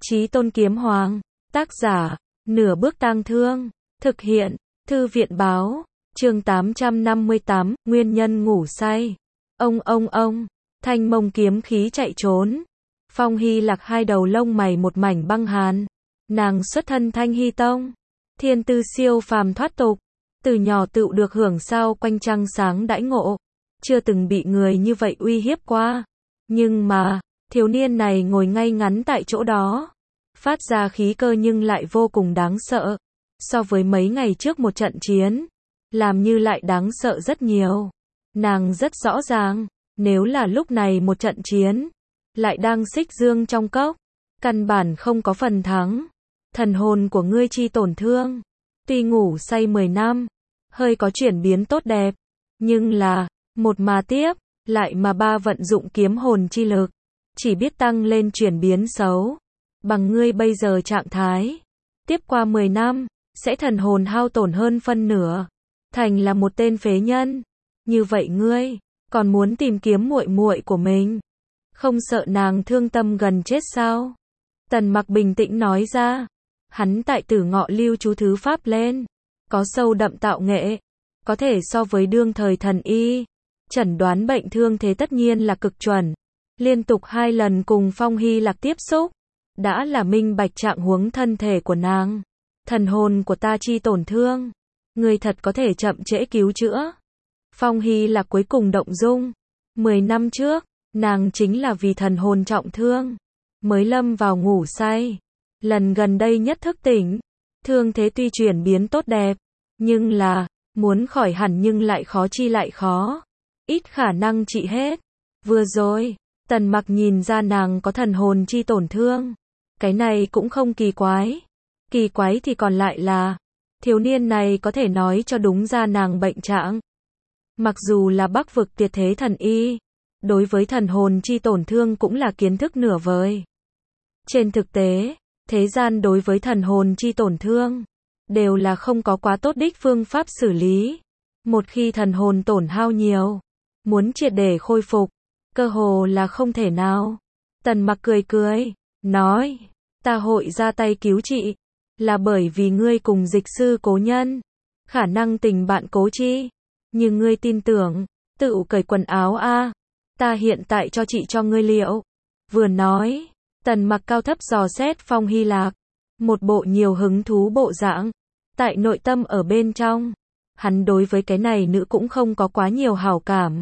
Chí Tôn Kiếm Hoàng, tác giả, Nửa Bước Tang Thương, thực hiện, Thư viện báo, chương 858, nguyên nhân ngủ say. Ông, thanh mông kiếm khí chạy trốn. Phong Hy Lạc hai đầu lông mày một mảnh băng hàn. Nàng xuất thân Thanh Hy Tông, thiên tư siêu phàm thoát tục, từ nhỏ tựu được hưởng sao quanh trăng sáng đãi ngộ, chưa từng bị người như vậy uy hiếp qua. Nhưng mà, thiếu niên này ngồi ngay ngắn tại chỗ đó, phát ra khí cơ nhưng lại vô cùng đáng sợ. So với mấy ngày trước một trận chiến, làm như lại đáng sợ rất nhiều. Nàng rất rõ ràng, nếu là lúc này một trận chiến, lại đang xích dương trong cốc, căn bản không có phần thắng. Thần hồn của ngươi chi tổn thương, tuy ngủ say 10 năm, hơi có chuyển biến tốt đẹp, nhưng là, một mà tiếp, lại mà ba vận dụng kiếm hồn chi lực, chỉ biết tăng lên chuyển biến xấu. Bằng ngươi bây giờ trạng thái, tiếp qua 10 năm, sẽ thần hồn hao tổn hơn phân nửa, thành là một tên phế nhân. Như vậy ngươi, còn muốn tìm kiếm muội muội của mình, không sợ nàng thương tâm gần chết sao? Tần Mặc bình tĩnh nói ra, hắn tại Tử Ngọ lưu chú thứ pháp lên, có sâu đậm tạo nghệ, có thể so với đương thời thần y, chẩn đoán bệnh thương thế tất nhiên là cực chuẩn. Liên tục 2 lần cùng Phong Hy Lạc tiếp xúc, đã là minh bạch trạng huống thân thể của nàng. Thần hồn của ta chi tổn thương, người thật có thể chậm trễ cứu chữa. Phong Hy Lạc cuối cùng động dung. 10 năm trước, nàng chính là vì thần hồn trọng thương, mới lâm vào ngủ say. Lần gần đây nhất thức tỉnh, thương thế tuy chuyển biến tốt đẹp, nhưng là, muốn khỏi hẳn nhưng lại khó chi lại khó. Ít khả năng trị hết. Vừa rồi, Tần Mặc nhìn ra nàng có thần hồn chi tổn thương. Cái này cũng không kỳ quái. Kỳ quái thì còn lại là, thiếu niên này có thể nói cho đúng ra nàng bệnh trạng. Mặc dù là Bắc vực tuyệt thế thần y, đối với thần hồn chi tổn thương cũng là kiến thức nửa vời. Trên thực tế, thế gian đối với thần hồn chi tổn thương, đều là không có quá tốt đích phương pháp xử lý. Một khi thần hồn tổn hao nhiều, muốn triệt để khôi phục, cơ hồ là không thể nào. Tần Mặc cười, nói, ta hội ra tay cứu trị, là bởi vì ngươi cùng dịch sư cố nhân, khả năng tình bạn cố chi. Nhưng ngươi tin tưởng, tự cởi quần áo a, ta hiện tại cho chị cho ngươi liệu. Vừa nói, Tần Mặc cao thấp dò xét Phong Hy Lạc, một bộ nhiều hứng thú bộ dạng. Tại nội tâm ở bên trong, hắn đối với cái này nữ cũng không có quá nhiều hảo cảm.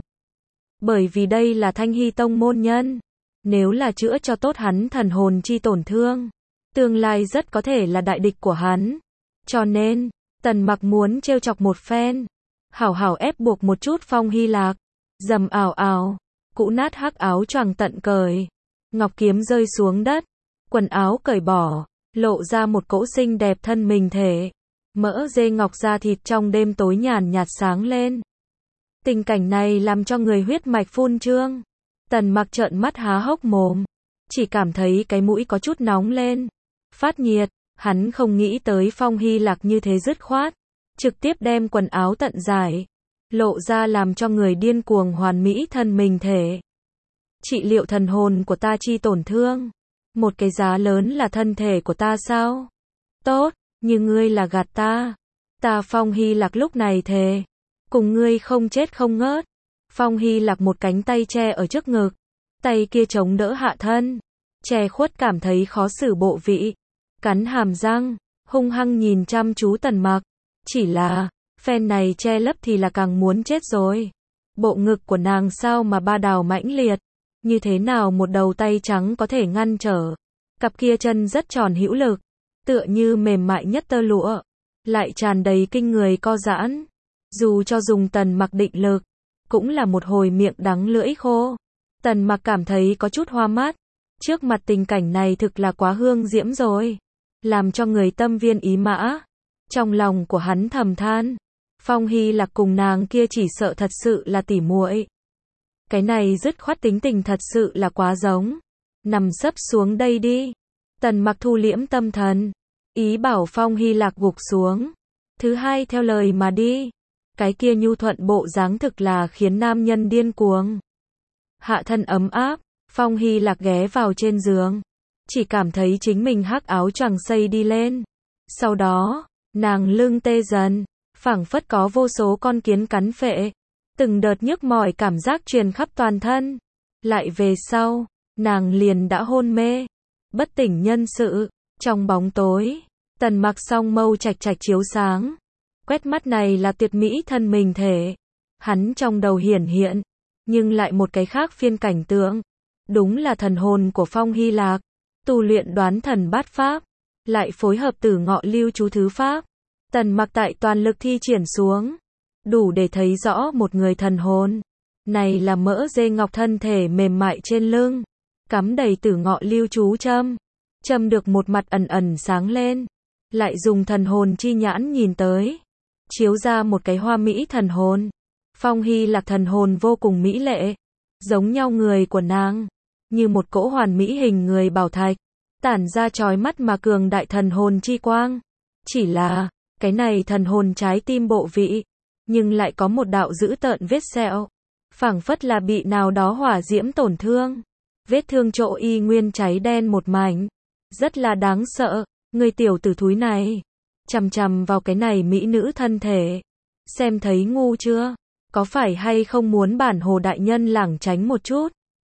Bởi vì đây là Thanh Hy Tông môn nhân, nếu là chữa cho tốt hắn thần hồn chi tổn thương, tương lai rất có thể là đại địch của hắn. Cho nên, Tần Mặc muốn trêu chọc một phen, hảo hảo ép buộc một chút Phong Hy Lạc. Dầm ào, cũ nát hắc áo choàng tận cởi, ngọc kiếm rơi xuống đất, quần áo cởi bỏ, lộ ra một cỗ xinh đẹp thân mình thể. Mỡ dê ngọc da thịt trong đêm tối nhàn nhạt sáng lên. Tình cảnh này làm cho người huyết mạch phun trương. Tần Mặc trợn mắt há hốc mồm, chỉ cảm thấy cái mũi có chút nóng lên, phát nhiệt. Hắn không nghĩ tới Phong Hy Lạc như thế dứt khoát, trực tiếp đem quần áo tận giải, lộ ra làm cho người điên cuồng hoàn mỹ thân mình thể. Trị liệu thần hồn của ta chi tổn thương, một cái giá lớn là thân thể của ta sao? Tốt, nhưng ngươi là gạt ta. Ta Phong Hy Lạc lúc này thề, cùng ngươi không chết không ngớt. Phong Hy Lạc một cánh tay che ở trước ngực, tay kia chống đỡ hạ thân, che khuất cảm thấy khó xử bộ vị, cắn hàm răng, hung hăng nhìn chăm chú Tần Mặc. Chỉ là, phen này che lấp thì là càng muốn chết rồi. Bộ ngực của nàng sao mà ba đào mãnh liệt, như thế nào một đầu tay trắng có thể ngăn trở. Cặp kia chân rất tròn hữu lực, tựa như mềm mại nhất tơ lụa, lại tràn đầy kinh người co giãn. Dù cho dùng Tần Mặc định lực, cũng là một hồi miệng đắng lưỡi khô. Tần Mặc cảm thấy có chút hoa mắt. Trước mặt tình cảnh này thực là quá hương diễm rồi, làm cho người tâm viên ý mã. Trong lòng của hắn thầm than, Phong Hy Lạc cùng nàng kia chỉ sợ thật sự là tỉ muội. Cái này dứt khoát tính tình thật sự là quá giống. Nằm sấp xuống đây đi. Tần Mặc thu liễm tâm thần, ý bảo Phong Hy Lạc gục xuống. Thứ hai theo lời mà đi. Cái kia nhu thuận bộ dáng thực là khiến nam nhân điên cuồng. Hạ thân ấm áp, Phong Hy Lạc ghé vào trên giường, chỉ cảm thấy chính mình hắc áo choàng xây đi lên. Sau đó, nàng lưng tê dần, phảng phất có vô số con kiến cắn phệ. Từng đợt nhức mỏi cảm giác truyền khắp toàn thân. Lại về sau, nàng liền đã hôn mê, bất tỉnh nhân sự. Trong bóng tối, Tần Mặc song mâu chạch chạch chiếu sáng. Quét mắt này là tuyệt mỹ thân mình thể. Hắn trong đầu hiển hiện, nhưng lại một cái khác phiên cảnh tượng. Đúng là thần hồn của Phong Hy Lạc, tu luyện đoán thần bát pháp, lại phối hợp Tử Ngọ Lưu chú thứ pháp. Tần Mặc tại toàn lực thi triển xuống, đủ để thấy rõ một người thần hồn. Này là mỡ dê ngọc thân thể mềm mại trên lưng, cắm đầy Tử Ngọ Lưu chú châm. Châm được một mặt ẩn ẩn sáng lên, lại dùng thần hồn chi nhãn nhìn tới, chiếu ra một cái hoa mỹ thần hồn. Phong Hy Lạc thần hồn vô cùng mỹ lệ, giống nhau người của nàng, như một cỗ hoàn mỹ hình người bảo thạch, tản ra chói mắt mà cường đại thần hồn chi quang. Chỉ là, cái này thần hồn trái tim bộ vị, nhưng lại có một đạo dữ tợn vết sẹo, phảng phất là bị nào đó hỏa diễm tổn thương. Vết thương chỗ y nguyên cháy đen một mảnh, rất là đáng sợ. Người tiểu tử thúi này, chằm chằm vào cái này mỹ nữ thân thể, xem thấy ngu chưa? Có phải hay không muốn bản hồ đại nhân lảng tránh một chút,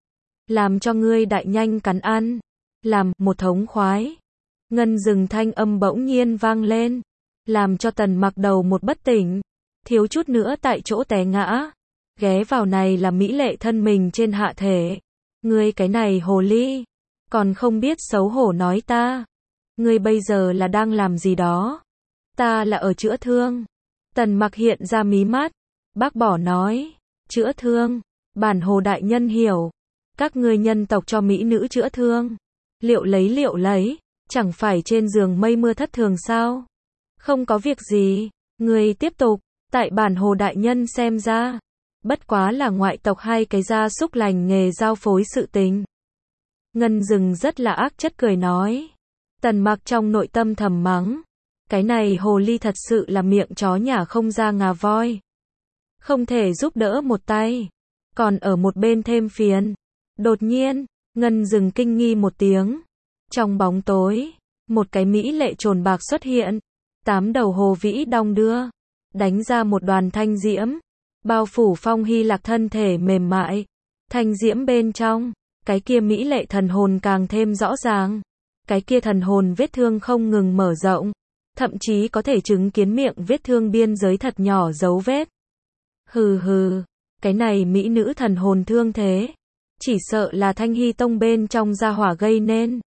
làm cho ngươi đại nhanh cắn ăn, làm một thống khoái. Ngân rừng thanh âm bỗng nhiên vang lên, làm cho Tần Mặc đầu một bất tỉnh, thiếu chút nữa tại chỗ té ngã. Ghé vào này là mỹ lệ thân mình trên hạ thể. Ngươi cái này hồ ly, còn không biết xấu hổ nói ta. Ngươi bây giờ là đang làm gì đó? Ta là ở chữa thương. Tần Mặc hiện ra mí mắt, bác bỏ nói, chữa thương, bản hồ đại nhân hiểu. Các ngươi nhân tộc cho mỹ nữ chữa thương. Liệu lấy, chẳng phải trên giường mây mưa thất thường sao? Không có việc gì, ngươi tiếp tục, tại bản hồ đại nhân xem ra, bất quá là ngoại tộc hay cái gia súc lành nghề giao phối sự tình. Ngân rừng rất là ác chất cười nói. Tần Mặc trong nội tâm thầm mắng, cái này hồ ly thật sự là miệng chó nhả không ra ngà voi. Không thể giúp đỡ một tay, còn ở một bên thêm phiền. Đột nhiên, Ngân rừng kinh nghi một tiếng. Trong bóng tối, một cái mỹ lệ trồn bạc xuất hiện, 8 đầu hồ vĩ đong đưa, đánh ra một đoàn thanh diễm, bao phủ Phong Hy Lạc thân thể mềm mại. Thanh diễm bên trong, cái kia mỹ lệ thần hồn càng thêm rõ ràng. Cái kia thần hồn vết thương không ngừng mở rộng, thậm chí có thể chứng kiến miệng vết thương biên giới thật nhỏ dấu vết. Hừ hừ, cái này mỹ nữ thần hồn thương thế, chỉ sợ là Thanh Hy Tông bên trong gia hỏa gây nên.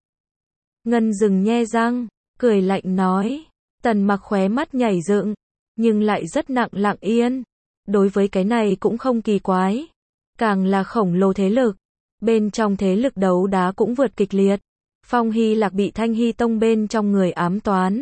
Ngân rừng nhe răng, cười lạnh nói. Tần Mặc khóe mắt nhảy dựng, nhưng lại rất lặng yên. Đối với cái này cũng không kỳ quái, càng là khổng lồ thế lực, bên trong thế lực đấu đá cũng vượt kịch liệt. Phong Hy Lạc bị Thanh Hy Tông bên trong người ám toán,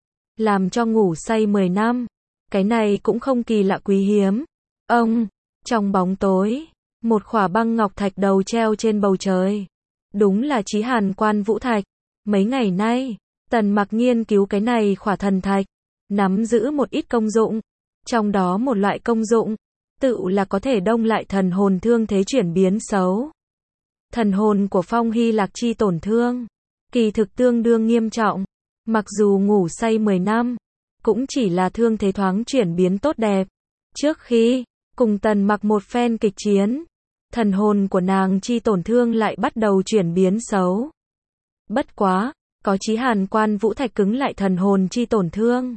làm cho ngủ say 10 năm, cái này cũng không kỳ lạ quý hiếm. Ông, trong bóng tối, một khỏa băng ngọc thạch đầu treo trên bầu trời, đúng là Chí Hàn Quan Vũ Thạch. Mấy ngày nay, Tần Mặc nghiên cứu cái này khỏa thần thạch, nắm giữ một ít công dụng, trong đó một loại công dụng, tự là có thể đông lại thần hồn thương thế chuyển biến xấu. Thần hồn của Phong Hy Lạc chi tổn thương, kỳ thực tương đương nghiêm trọng, mặc dù ngủ say 10 năm, cũng chỉ là thương thế thoáng chuyển biến tốt đẹp. Trước khi cùng Tần Mặc một phen kịch chiến, thần hồn của nàng chi tổn thương lại bắt đầu chuyển biến xấu. Bất quá, có Chí Hàn Quan Vũ Thạch cứng lại thần hồn chi tổn thương,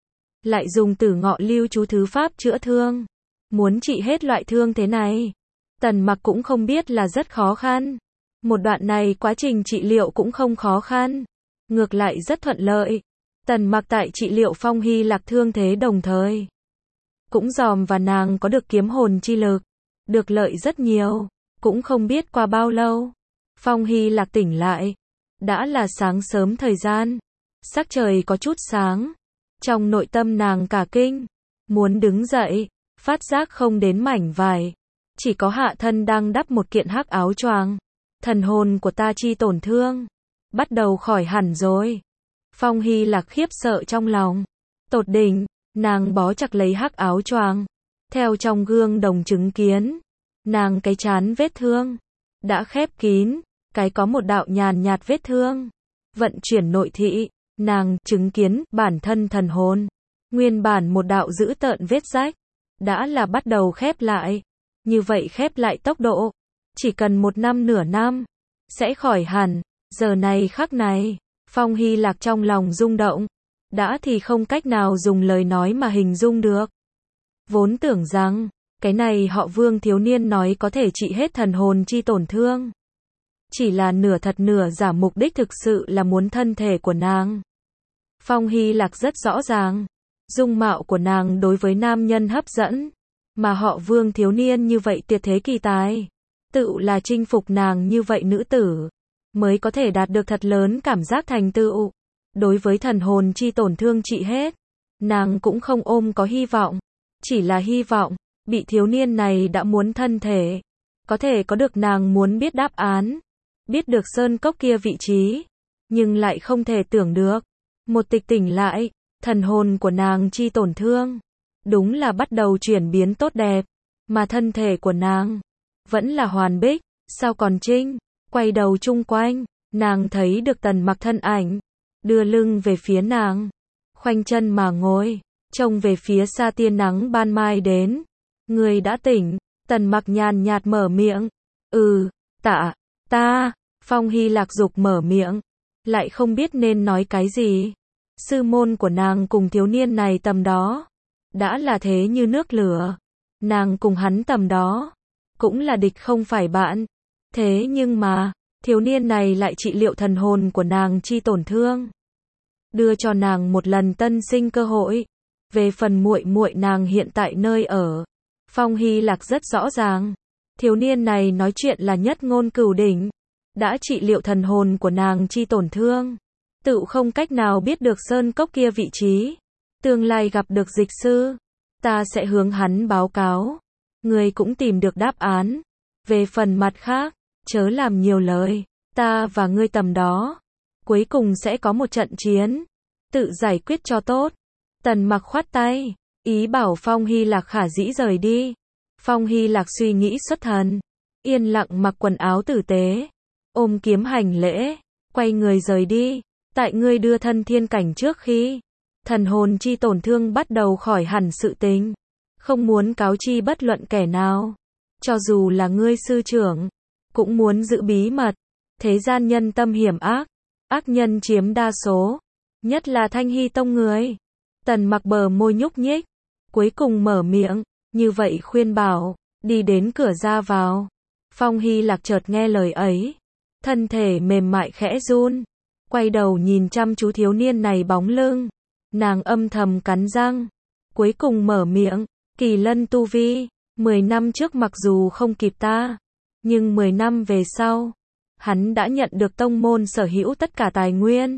lại dùng Tử Ngọ Lưu chú thứ pháp chữa thương, muốn trị hết loại thương thế này, Tần Mặc cũng không biết là rất khó khăn. Một đoạn này quá trình trị liệu cũng không khó khăn, ngược lại rất thuận lợi. Tần Mặc tại trị liệu Phong Hy Lạc thương thế đồng thời, cũng dòm và nàng có được kiếm hồn chi lực, được lợi rất nhiều. Cũng không biết qua bao lâu, Phong Hy Lạc tỉnh lại, đã là sáng sớm thời gian, sắc trời có chút sáng. Trong nội tâm nàng cả kinh, muốn đứng dậy, phát giác không đến mảnh vải, chỉ có hạ thân đang đắp một kiện hắc áo choàng. Thần hồn của ta chi tổn thương, bắt đầu khỏi hẳn rồi. Phong Hy Lạc khiếp sợ trong lòng, tột đỉnh, nàng bó chặt lấy hắc áo choàng, theo trong gương đồng chứng kiến, nàng cái trán vết thương đã khép kín, cái có một đạo nhàn nhạt vết thương. Vận chuyển nội thị, nàng chứng kiến bản thân thần hồn. Nguyên bản một đạo dữ tợn vết rách, đã là bắt đầu khép lại. Như vậy khép lại tốc độ, chỉ cần 1 năm nửa năm, sẽ khỏi hẳn. Giờ này khắc này, Phong Hy Lạc trong lòng rung động, đã thì không cách nào dùng lời nói mà hình dung được. Vốn tưởng rằng, cái này họ Vương thiếu niên nói có thể trị hết thần hồn chi tổn thương. Chỉ là nửa thật nửa giả, mục đích thực sự là muốn thân thể của nàng. Phong Hy Lạc rất rõ ràng, dung mạo của nàng đối với nam nhân hấp dẫn, mà họ Vương thiếu niên như vậy tuyệt thế kỳ tài, tự là chinh phục nàng như vậy nữ tử, mới có thể đạt được thật lớn cảm giác thành tựu. Đối với thần hồn chi tổn thương trị hết, nàng cũng không ôm có hy vọng, chỉ là hy vọng, bị thiếu niên này đã muốn thân thể, có thể có được nàng muốn biết đáp án, biết được sơn cốc kia vị trí, nhưng lại không thể tưởng được, một tịch tỉnh lại, thần hồn của nàng chi tổn thương, đúng là bắt đầu chuyển biến tốt đẹp, mà thân thể của nàng, vẫn là hoàn bích, sao còn trinh, quay đầu chung quanh, nàng thấy được Tần Mặc thân ảnh, đưa lưng về phía nàng, khoanh chân mà ngồi, trông về phía xa tia nắng ban mai đến. Người đã tỉnh, Tần Mặc nhàn nhạt mở miệng. Ta, Phong Hy Lạc dục mở miệng, lại không biết nên nói cái gì. Sư môn của nàng cùng thiếu niên này tầm đó, đã là thế như nước lửa. Nàng cùng hắn tầm đó, cũng là địch không phải bạn. Thế nhưng mà, thiếu niên này lại trị liệu thần hồn của nàng chi tổn thương. Đưa cho nàng một lần tân sinh cơ hội. Về phần muội muội nàng hiện tại nơi ở, Phong Hy Lạc rất rõ ràng. Thiếu niên này nói chuyện là nhất ngôn cửu đỉnh. Đã trị liệu thần hồn của nàng chi tổn thương. Tự không cách nào biết được sơn cốc kia vị trí. Tương lai gặp được dịch sư, ta sẽ hướng hắn báo cáo. Người cũng tìm được đáp án. Về phần mặt khác, chớ làm nhiều lời. Ta và ngươi tầm đó, cuối cùng sẽ có một trận chiến. Tự giải quyết cho tốt. Tần Mặc khoát tay, ý bảo Phong Hy Lạc khả dĩ rời đi. Phong Hy Lạc suy nghĩ xuất thần, yên lặng mặc quần áo tử tế, ôm kiếm hành lễ, quay người rời đi. Tại ngươi đưa thân thiên cảnh trước khi thần hồn chi tổn thương bắt đầu khỏi hẳn sự tình, không muốn cáo chi bất luận kẻ nào, cho dù là ngươi sư trưởng, cũng muốn giữ bí mật. Thế gian nhân tâm hiểm ác, ác nhân chiếm đa số, nhất là Thanh Hy tông người. Tần Mặc bờ môi nhúc nhích, cuối cùng mở miệng, như vậy khuyên bảo, đi đến cửa ra vào. Phong Hy Lạc chợt nghe lời ấy, thân thể mềm mại khẽ run, quay đầu nhìn chăm chú thiếu niên này bóng lưng, nàng âm thầm cắn răng, cuối cùng mở miệng, Kỳ Lân tu vi, 10 năm trước mặc dù không kịp ta, nhưng 10 năm về sau, hắn đã nhận được tông môn sở hữu tất cả tài nguyên,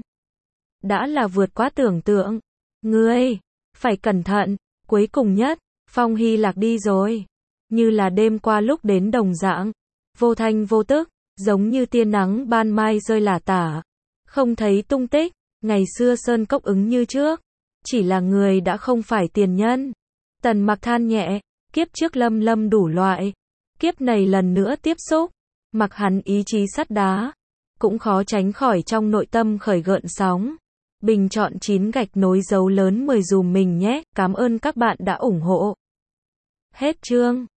đã là vượt quá tưởng tượng. Ngươi, phải cẩn thận. Cuối cùng nhất, Phong Hy Lạc đi rồi. Như là đêm qua lúc đến đồng dạng. Vô thanh vô tức, giống như tia nắng ban mai rơi lả tả. Không thấy tung tích, ngày xưa sơn cốc ứng như trước. Chỉ là người đã không phải tiền nhân. Tần Mặc than nhẹ, kiếp trước lâm đủ loại. Kiếp này lần nữa tiếp xúc. Mặc hắn ý chí sắt đá, cũng khó tránh khỏi trong nội tâm khởi gợn sóng. Bình chọn 9 gạch nối dấu lớn 10 dùm mình nhé. Cảm ơn các bạn đã ủng hộ. Hết chương.